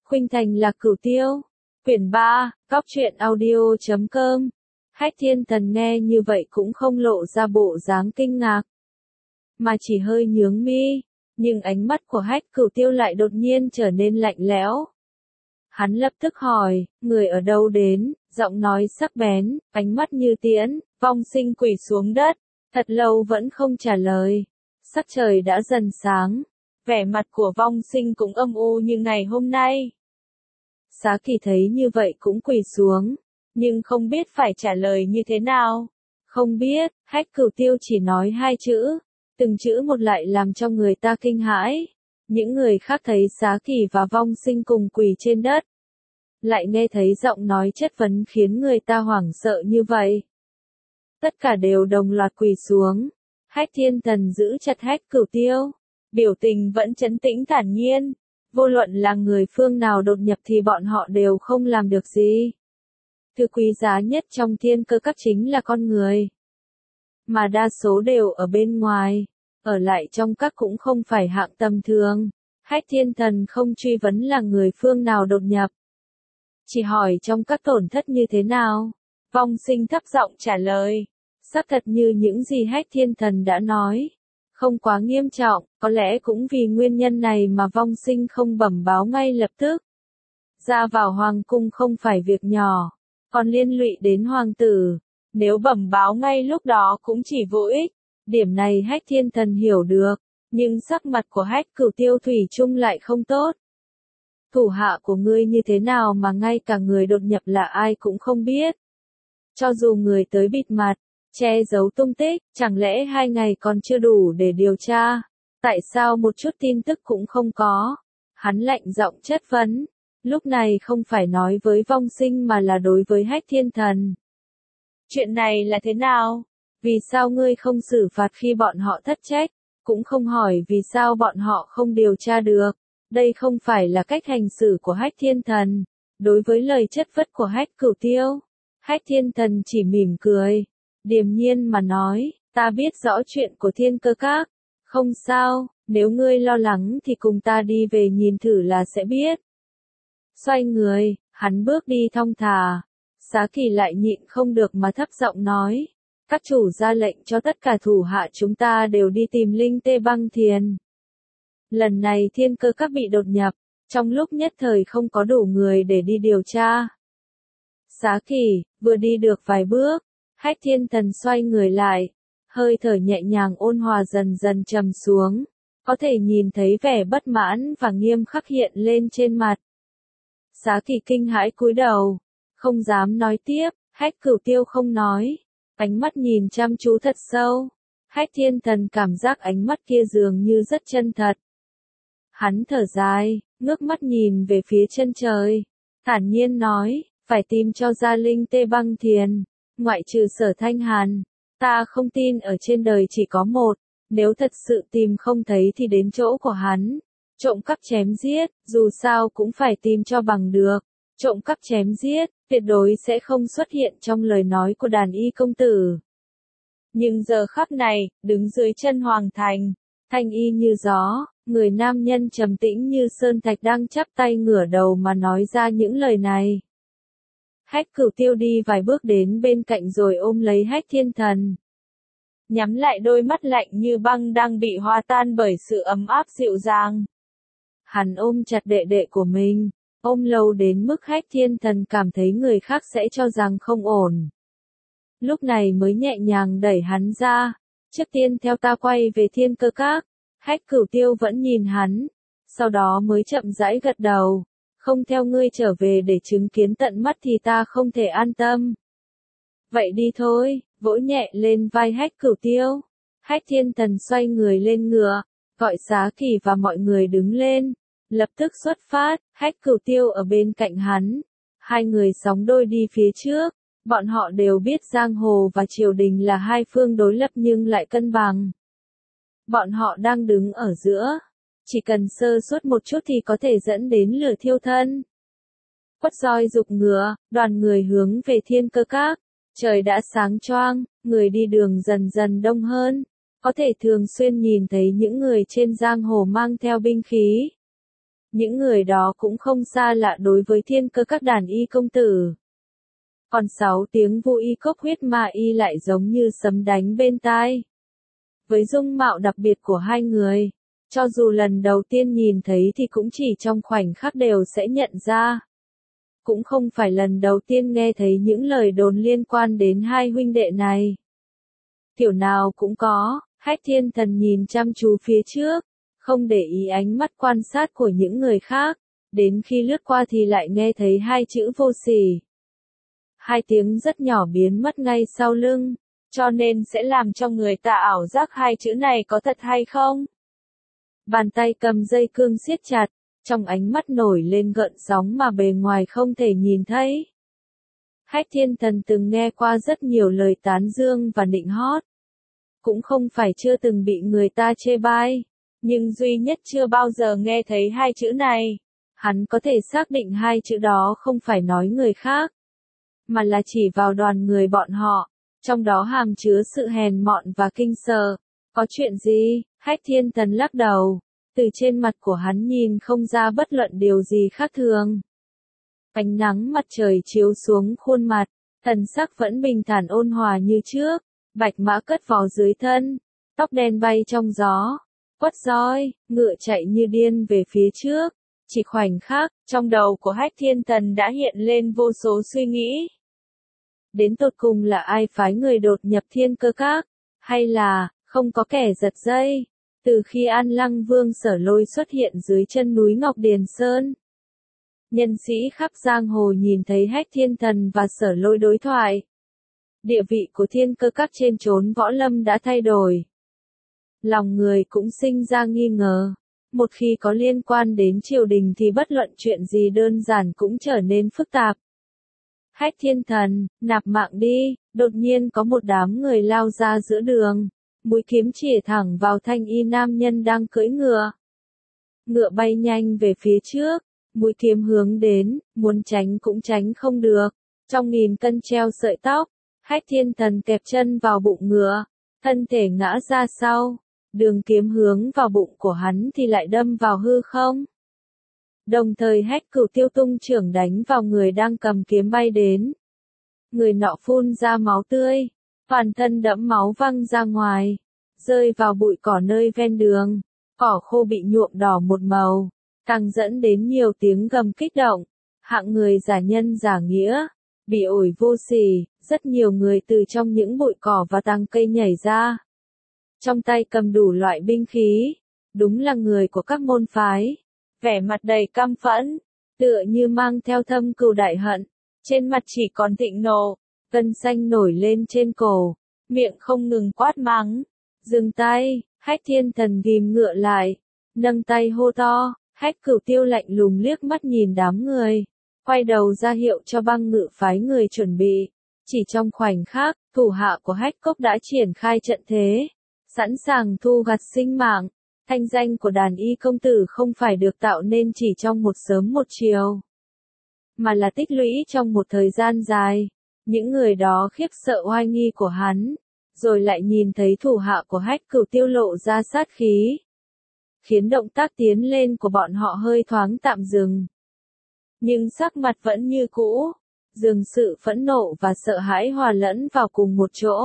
Khuynh Thành Lạc Cửu Tiêu. Quyển 3, Cóc truyện audio.com. Hách Thiên Thần nghe như vậy cũng không lộ ra bộ dáng kinh ngạc, mà chỉ hơi nhướng mi, nhưng ánh mắt của Hách Cửu Tiêu lại đột nhiên trở nên lạnh lẽo. Hắn lập tức hỏi, người ở đâu đến, giọng nói sắc bén, ánh mắt như tiễn, Vong Sinh quỳ xuống đất, thật lâu vẫn không trả lời. Sắc trời đã dần sáng, vẻ mặt của Vong Sinh cũng âm u như ngày hôm nay. Xá Kỳ thấy như vậy cũng quỳ xuống, nhưng không biết phải trả lời như thế nào. Không biết, Hách Cửu Tiêu chỉ nói hai chữ, từng chữ một lại làm cho người ta kinh hãi. Những người khác thấy Xá Kỳ và Vong Sinh cùng quỳ trên đất, lại nghe thấy giọng nói chất vấn khiến người ta hoảng sợ như vậy. Tất cả đều đồng loạt quỳ xuống. Hách Thiên Thần giữ chặt Hách Cửu Tiêu, biểu tình vẫn trấn tĩnh thản nhiên. Vô luận là người phương nào đột nhập thì bọn họ đều không làm được gì. Thứ quý giá nhất trong thiên cơ các chính là con người, mà đa số đều ở bên ngoài, ở lại trong các cũng không phải hạng tầm thường. Hách Thiên Thần không truy vấn là người phương nào đột nhập, chỉ hỏi trong các tổn thất như thế nào. Vong Sinh thấp giọng trả lời, xác thật như những gì Hách Thiên Thần đã nói, không quá nghiêm trọng, có lẽ cũng vì nguyên nhân này mà Vong Sinh không bẩm báo ngay lập tức. Ra vào hoàng cung không phải việc nhỏ, còn liên lụy đến hoàng tử, nếu bẩm báo ngay lúc đó cũng chỉ vô ích. Điểm này Hách Thiên Thần hiểu được, nhưng sắc mặt của Hách Cửu Tiêu thủy chung lại không tốt. Thủ hạ của ngươi như thế nào mà ngay cả người đột nhập là ai cũng không biết? Cho dù người tới bịt mặt, che giấu tung tích, chẳng lẽ 2 ngày còn chưa đủ để điều tra? Tại sao một chút tin tức cũng không có? Hắn lạnh giọng chất vấn, lúc này không phải nói với Vong Sinh mà là đối với Hách Thiên Thần. Chuyện này là thế nào? Vì sao ngươi không xử phạt khi bọn họ thất trách, cũng không hỏi vì sao bọn họ không điều tra được? Đây không phải là cách hành xử của Hách Thiên Thần. Đối với lời chất vấn của Hách Cửu Tiêu, Hách Thiên Thần chỉ mỉm cười, điềm nhiên mà nói, ta biết rõ chuyện của thiên cơ các. Không sao, nếu ngươi lo lắng thì cùng ta đi về nhìn thử là sẽ biết. Xoay người, hắn bước đi thong thả. Xá Kỳ lại nhịn không được mà thấp giọng nói, các chủ ra lệnh cho tất cả thủ hạ chúng ta đều đi tìm Linh Tê Băng Thiền. Lần này thiên cơ các bị đột nhập, trong lúc nhất thời không có đủ người để đi điều tra. Xá Kỳ, vừa đi được vài bước, Hách Thiên Thần xoay người lại, hơi thở nhẹ nhàng ôn hòa dần dần trầm xuống, có thể nhìn thấy vẻ bất mãn và nghiêm khắc hiện lên trên mặt. Xá Kỳ kinh hãi cúi đầu, không dám nói tiếp. Hách Cửu Tiêu không nói, ánh mắt nhìn chăm chú thật sâu. Hách Thiên Thần cảm giác ánh mắt kia dường như rất chân thật. Hắn thở dài, ngước mắt nhìn về phía chân trời, thản nhiên nói, phải tìm cho ra Linh Tê Băng Thiền, ngoại trừ Sở Thanh Hàn, ta không tin ở trên đời chỉ có một. Nếu thật sự tìm không thấy thì đến chỗ của hắn, trộm cắp chém giết, dù sao cũng phải tìm cho bằng được. Trộm cắp chém giết, tuyệt đối sẽ không xuất hiện trong lời nói của Đàn Y công tử. Nhưng giờ khắc này, đứng dưới chân hoàng thành, thanh y như gió, người nam nhân trầm tĩnh như sơn thạch đang chắp tay ngửa đầu mà nói ra những lời này. Hách Cửu Tiêu đi vài bước đến bên cạnh rồi ôm lấy Hách Thiên Thần. Nhắm lại đôi mắt lạnh như băng đang bị hòa tan bởi sự ấm áp dịu dàng. Hắn ôm chặt đệ đệ của mình, ôm lâu đến mức Hách Thiên Thần cảm thấy người khác sẽ cho rằng không ổn. Lúc này mới nhẹ nhàng đẩy hắn ra, trước tiên theo ta quay về thiên cơ các. Hách Cửu Tiêu vẫn nhìn hắn, sau đó mới chậm rãi gật đầu, không theo ngươi trở về để chứng kiến tận mắt thì ta không thể an tâm. Vậy đi thôi, vỗ nhẹ lên vai Hách Cửu Tiêu. Hách Thiên Thần xoay người lên ngựa, gọi Xá Kỳ và mọi người đứng lên, lập tức xuất phát. Hách Cửu Tiêu ở bên cạnh hắn, hai người sóng đôi đi phía trước. Bọn họ đều biết giang hồ và triều đình là hai phương đối lập nhưng lại cân bằng. Bọn họ đang đứng ở giữa, chỉ cần sơ suất một chút thì có thể dẫn đến lửa thiêu thân. Quất roi giục ngựa, đoàn người hướng về thiên cơ các. Trời đã sáng choang, người đi đường dần dần đông hơn, có thể thường xuyên nhìn thấy những người trên giang hồ mang theo binh khí. Những người đó cũng không xa lạ đối với thiên cơ các đàn y công tử. Còn 6 tiếng vô y cốc huyết ma y lại giống như sấm đánh bên tai. Với dung mạo đặc biệt của hai người, cho dù lần đầu tiên nhìn thấy thì cũng chỉ trong khoảnh khắc đều sẽ nhận ra. Cũng không phải lần đầu tiên nghe thấy những lời đồn liên quan đến hai huynh đệ này. Kiểu nào cũng có, Hách Thiên Thần nhìn chăm chú phía trước, không để ý ánh mắt quan sát của những người khác, đến khi lướt qua thì lại nghe thấy hai chữ vô sỉ. Hai tiếng rất nhỏ biến mất ngay sau lưng, cho nên sẽ làm cho người ta ảo giác hai chữ này có thật hay không. Bàn tay cầm dây cương siết chặt, trong ánh mắt nổi lên gợn sóng mà bề ngoài không thể nhìn thấy. Hách Thiên Thần từng nghe qua rất nhiều lời tán dương và nịnh hót. Cũng không phải chưa từng bị người ta chê bai, nhưng duy nhất chưa bao giờ nghe thấy hai chữ này. Hắn có thể xác định hai chữ đó không phải nói người khác, mà là chỉ vào đoàn người bọn họ, trong đó hàm chứa sự hèn mọn và kinh sợ. Có chuyện gì? Hách Thiên Thần lắc đầu, từ trên mặt của hắn nhìn không ra bất luận điều gì khác thường. Ánh nắng mặt trời chiếu xuống khuôn mặt, thần sắc vẫn bình thản ôn hòa như trước, bạch mã cất vào dưới thân, tóc đen bay trong gió, quất roi, ngựa chạy như điên về phía trước. Chỉ khoảnh khắc, trong đầu của Hách Thiên Thần đã hiện lên vô số suy nghĩ. Đến tột cùng là ai phái người đột nhập thiên cơ các, hay là, không có kẻ giật dây, từ khi An Lăng Vương Sở Lôi xuất hiện dưới chân núi Ngọc Điền Sơn. Nhân sĩ khắp giang hồ nhìn thấy Hách Thiên Thần và Sở Lôi đối thoại. Địa vị của thiên cơ các trên chốn võ lâm đã thay đổi. Lòng người cũng sinh ra nghi ngờ. Một khi có liên quan đến triều đình thì bất luận chuyện gì đơn giản cũng trở nên phức tạp. Hách Thiên Thần, nạp mạng đi, đột nhiên có một đám người lao ra giữa đường. Mũi kiếm chĩa thẳng vào thanh y nam nhân đang cưỡi ngựa. Ngựa bay nhanh về phía trước, mũi kiếm hướng đến, muốn tránh cũng tránh không được. Trong nghìn cân treo sợi tóc, Hách Thiên Thần kẹp chân vào bụng ngựa, thân thể ngã ra sau. Đường kiếm hướng vào bụng của hắn thì lại đâm vào hư không. Đồng thời Hách Cửu Tiêu tung chưởng đánh vào người đang cầm kiếm bay đến. Người nọ phun ra máu tươi, toàn thân đẫm máu văng ra ngoài, rơi vào bụi cỏ nơi ven đường. Cỏ khô bị nhuộm đỏ một màu, càng dẫn đến nhiều tiếng gầm kích động. Hạng người giả nhân giả nghĩa, bị ổi vô sỉ, rất nhiều người từ trong những bụi cỏ và tàng cây nhảy ra. Trong tay cầm đủ loại binh khí, đúng là người của các môn phái, vẻ mặt đầy căm phẫn, tựa như mang theo thâm cừu đại hận, trên mặt chỉ còn thịnh nộ, gân xanh nổi lên trên cổ, miệng không ngừng quát mắng. Dừng tay, Hách Thiên Thần ghim ngựa lại, nâng tay hô to. Hách Cửu Tiêu lạnh lùng liếc mắt nhìn đám người, quay đầu ra hiệu cho băng ngự phái người chuẩn bị. Chỉ trong khoảnh khắc, thủ hạ của Hách Cốc đã triển khai trận thế, sẵn sàng thu gặt sinh mạng. Thanh danh của đàn y công tử không phải được tạo nên chỉ trong một sớm một chiều, mà là tích lũy trong một thời gian dài. Những người đó khiếp sợ oai nghi của hắn, rồi lại nhìn thấy thủ hạ của Hách Cửu Tiêu lộ ra sát khí, khiến động tác tiến lên của bọn họ hơi thoáng tạm dừng. Nhưng sắc mặt vẫn như cũ, dường sự phẫn nộ và sợ hãi hòa lẫn vào cùng một chỗ,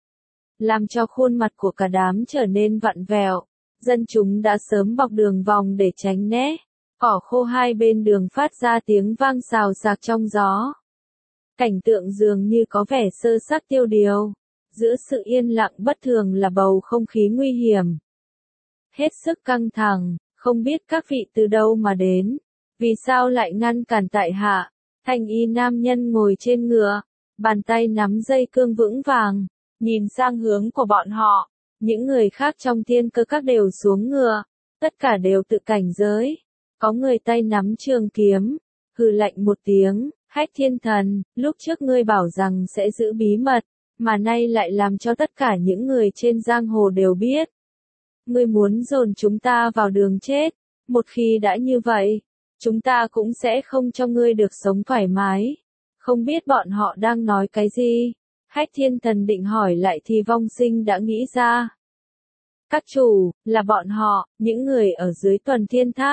làm cho khuôn mặt của cả đám trở nên vặn vẹo. Dân chúng đã sớm bọc đường vòng để tránh né, cỏ khô hai bên đường phát ra tiếng vang xào xạc trong gió. Cảnh tượng dường như có vẻ sơ xác tiêu điều, giữa sự yên lặng bất thường là bầu không khí nguy hiểm. Hết sức căng thẳng, không biết các vị từ đâu mà đến, vì sao lại ngăn cản tại hạ. Thanh y nam nhân ngồi trên ngựa, bàn tay nắm dây cương vững vàng, nhìn sang hướng của bọn họ. Những người khác trong thiên cơ các đều xuống ngựa, tất cả đều tự cảnh giới. Có người tay nắm trường kiếm, hừ lạnh một tiếng. Hách Thiên Thần, lúc trước ngươi bảo rằng sẽ giữ bí mật, mà nay lại làm cho tất cả những người trên giang hồ đều biết. Ngươi muốn dồn chúng ta vào đường chết, một khi đã như vậy, chúng ta cũng sẽ không cho ngươi được sống thoải mái. Không biết bọn họ đang nói cái gì? Hách Thiên Thần định hỏi lại thì Vong Sinh đã nghĩ ra. Các chủ, là bọn họ, những người ở dưới Tuần Thiên Tháp.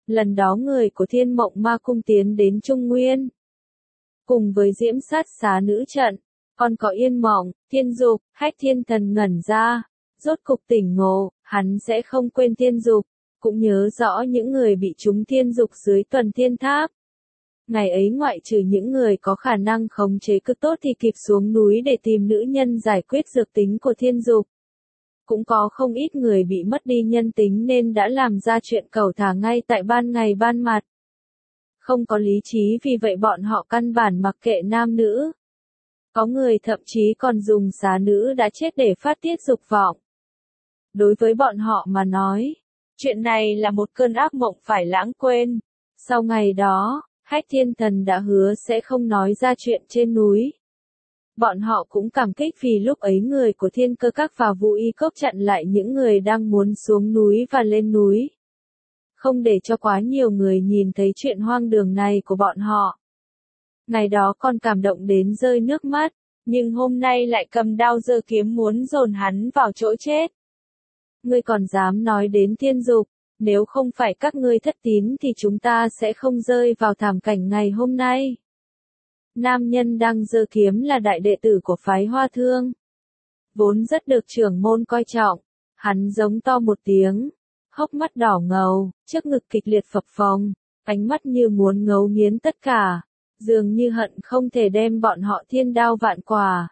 Lần đó người của Thiên Mộng Ma Cung tiến đến Trung Nguyên. Cùng với Diễm Sát Xá Nữ trận, còn có Yên Mộng, Thiên Dục, Hách Thiên Thần ngẩn ra. Rốt cục tỉnh ngộ, hắn sẽ không quên Thiên Dục, cũng nhớ rõ những người bị trúng Thiên Dục dưới Tuần Thiên Tháp. Ngày ấy ngoại trừ những người có khả năng khống chế cực tốt thì kịp xuống núi để tìm nữ nhân giải quyết dược tính của Thiên Dục. Cũng có không ít người bị mất đi nhân tính nên đã làm ra chuyện cẩu thả ngay tại ban ngày ban mặt. Không có lý trí vì vậy bọn họ căn bản mặc kệ nam nữ. Có người thậm chí còn dùng xá nữ đã chết để phát tiết dục vọng. Đối với bọn họ mà nói, chuyện này là một cơn ác mộng phải lãng quên. Sau ngày đó, Hách Thiên Thần đã hứa sẽ không nói ra chuyện trên núi. Bọn họ cũng cảm kích vì lúc ấy người của Thiên Cơ Các và Vũ Y Cốc chặn lại những người đang muốn xuống núi và lên núi. Không để cho quá nhiều người nhìn thấy chuyện hoang đường này của bọn họ. Ngày đó còn cảm động đến rơi nước mắt, nhưng hôm nay lại cầm đao giơ kiếm muốn dồn hắn vào chỗ chết. Ngươi còn dám nói đến Thiên Dục, nếu không phải các ngươi thất tín thì chúng ta sẽ không rơi vào thảm cảnh ngày hôm nay. Nam nhân đang giơ kiếm là đại đệ tử của phái Hoa Thương. Vốn rất được trưởng môn coi trọng, hắn giống to một tiếng, hốc mắt đỏ ngầu, trước ngực kịch liệt phập phồng, ánh mắt như muốn ngấu nghiến tất cả, dường như hận không thể đem bọn họ thiên đao vạn quả.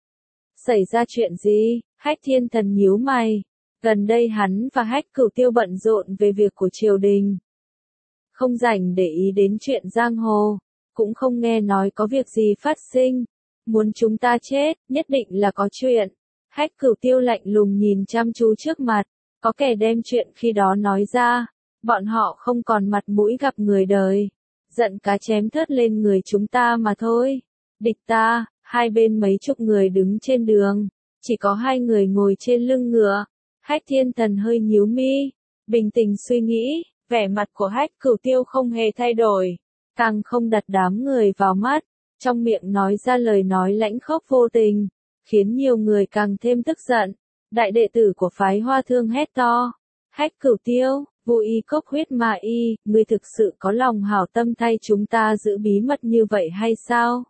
Xảy ra chuyện gì? Hách Thiên Thần nhíu mày. Gần đây hắn và Hách Cửu Tiêu bận rộn về việc của triều đình. Không rảnh để ý đến chuyện giang hồ, cũng không nghe nói có việc gì phát sinh. Muốn chúng ta chết, nhất định là có chuyện. Hách Cửu Tiêu lạnh lùng nhìn chăm chú trước mặt, có kẻ đem chuyện khi đó nói ra, bọn họ không còn mặt mũi gặp người đời. Giận cá chém thớt lên người chúng ta mà thôi. Địch ta, hai bên mấy chục người đứng trên đường, chỉ có hai người ngồi trên lưng ngựa. Hách Thiên Thần hơi nhíu mi, bình tĩnh suy nghĩ, vẻ mặt của Hách Cửu Tiêu không hề thay đổi, càng không đặt đám người vào mắt, trong miệng nói ra lời nói lãnh khốc vô tình, khiến nhiều người càng thêm tức giận. Đại đệ tử của phái Hoa Thương hét to, Hách Cửu Tiêu, Vũ Y Cốc Huyết Ma Y, ngươi thực sự có lòng hảo tâm thay chúng ta giữ bí mật như vậy hay sao?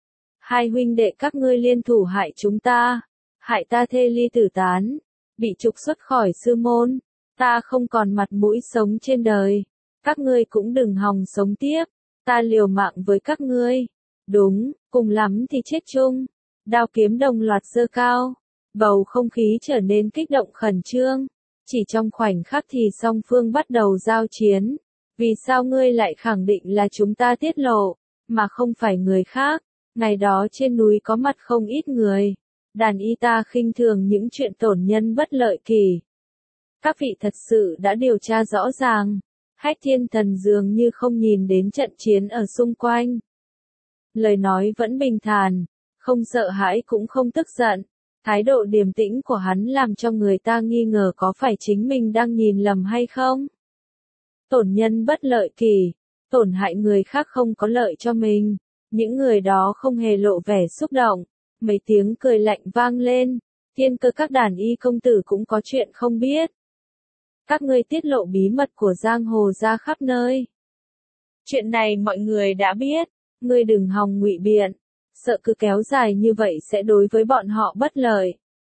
Hai huynh đệ các ngươi liên thủ hại chúng ta, hại ta thê ly tử tán, bị trục xuất khỏi sư môn, ta không còn mặt mũi sống trên đời, các ngươi cũng đừng hòng sống tiếp, ta liều mạng với các ngươi. Đúng, cùng lắm thì chết chung. Đao kiếm đồng loạt giơ cao, bầu không khí trở nên kích động khẩn trương. Chỉ trong khoảnh khắc thì song phương bắt đầu giao chiến. Vì sao ngươi lại khẳng định là chúng ta tiết lộ, mà không phải người khác? Ngày đó trên núi có mặt không ít người. Đàn y ta khinh thường những chuyện tổn nhân bất lợi kỳ. Các vị thật sự đã điều tra rõ ràng. Hách Thiên Thần dường như không nhìn đến trận chiến ở xung quanh. Lời nói vẫn bình thản, không sợ hãi cũng không tức giận. Thái độ điềm tĩnh của hắn làm cho người ta nghi ngờ có phải chính mình đang nhìn lầm hay không. Tổn nhân bất lợi kỳ, tổn hại người khác không có lợi cho mình. Những người đó không hề lộ vẻ xúc động. Mấy tiếng cười lạnh vang lên. Thiên Cơ Các đàn y công tử cũng có chuyện không biết. Các ngươi tiết lộ bí mật của giang hồ ra khắp nơi. Chuyện này mọi người đã biết. Ngươi đừng hòng ngụy biện. Sợ cứ kéo dài như vậy sẽ đối với bọn họ bất lợi.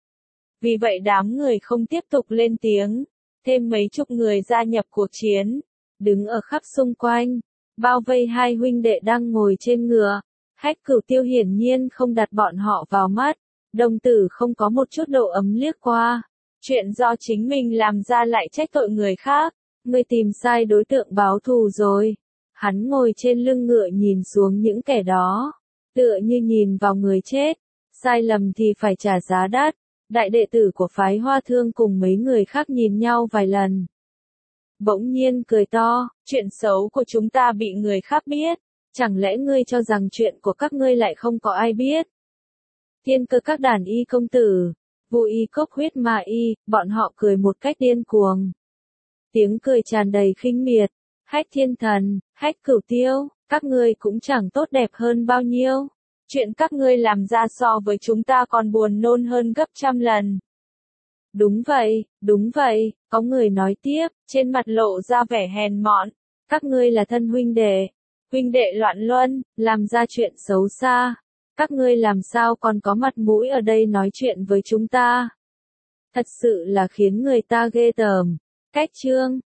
Vì vậy đám người không tiếp tục lên tiếng. Thêm mấy chục người gia nhập cuộc chiến. Đứng ở khắp xung quanh. Bao vây hai huynh đệ đang ngồi trên ngựa. Hách Cửu Tiêu hiển nhiên không đặt bọn họ vào mắt. Đồng tử không có một chút độ ấm liếc qua. Chuyện do chính mình làm ra lại trách tội người khác. Ngươi tìm sai đối tượng báo thù rồi. Hắn ngồi trên lưng ngựa nhìn xuống những kẻ đó. Tựa như nhìn vào người chết. Sai lầm thì phải trả giá đắt. Đại đệ tử của phái Hoa Thương cùng mấy người khác nhìn nhau vài lần. Bỗng nhiên cười to, chuyện xấu của chúng ta bị người khác biết. Chẳng lẽ ngươi cho rằng chuyện của các ngươi lại không có ai biết? Thiên Cơ Các đàn y công tử, Vũ Y Cốc Huyết Ma Y, bọn họ cười một cách điên cuồng. Tiếng cười tràn đầy khinh miệt. Hách Thiên Thần, Hách Cửu Tiêu, các ngươi cũng chẳng tốt đẹp hơn bao nhiêu. Chuyện các ngươi làm ra so với chúng ta còn buồn nôn hơn gấp trăm lần. Đúng vậy, có người nói tiếp, trên mặt lộ ra vẻ hèn mọn. Các ngươi là thân huynh đệ loạn luân, làm ra chuyện xấu xa. Các ngươi làm sao còn có mặt mũi ở đây nói chuyện với chúng ta? Thật sự là khiến người ta ghê tởm. Cách chương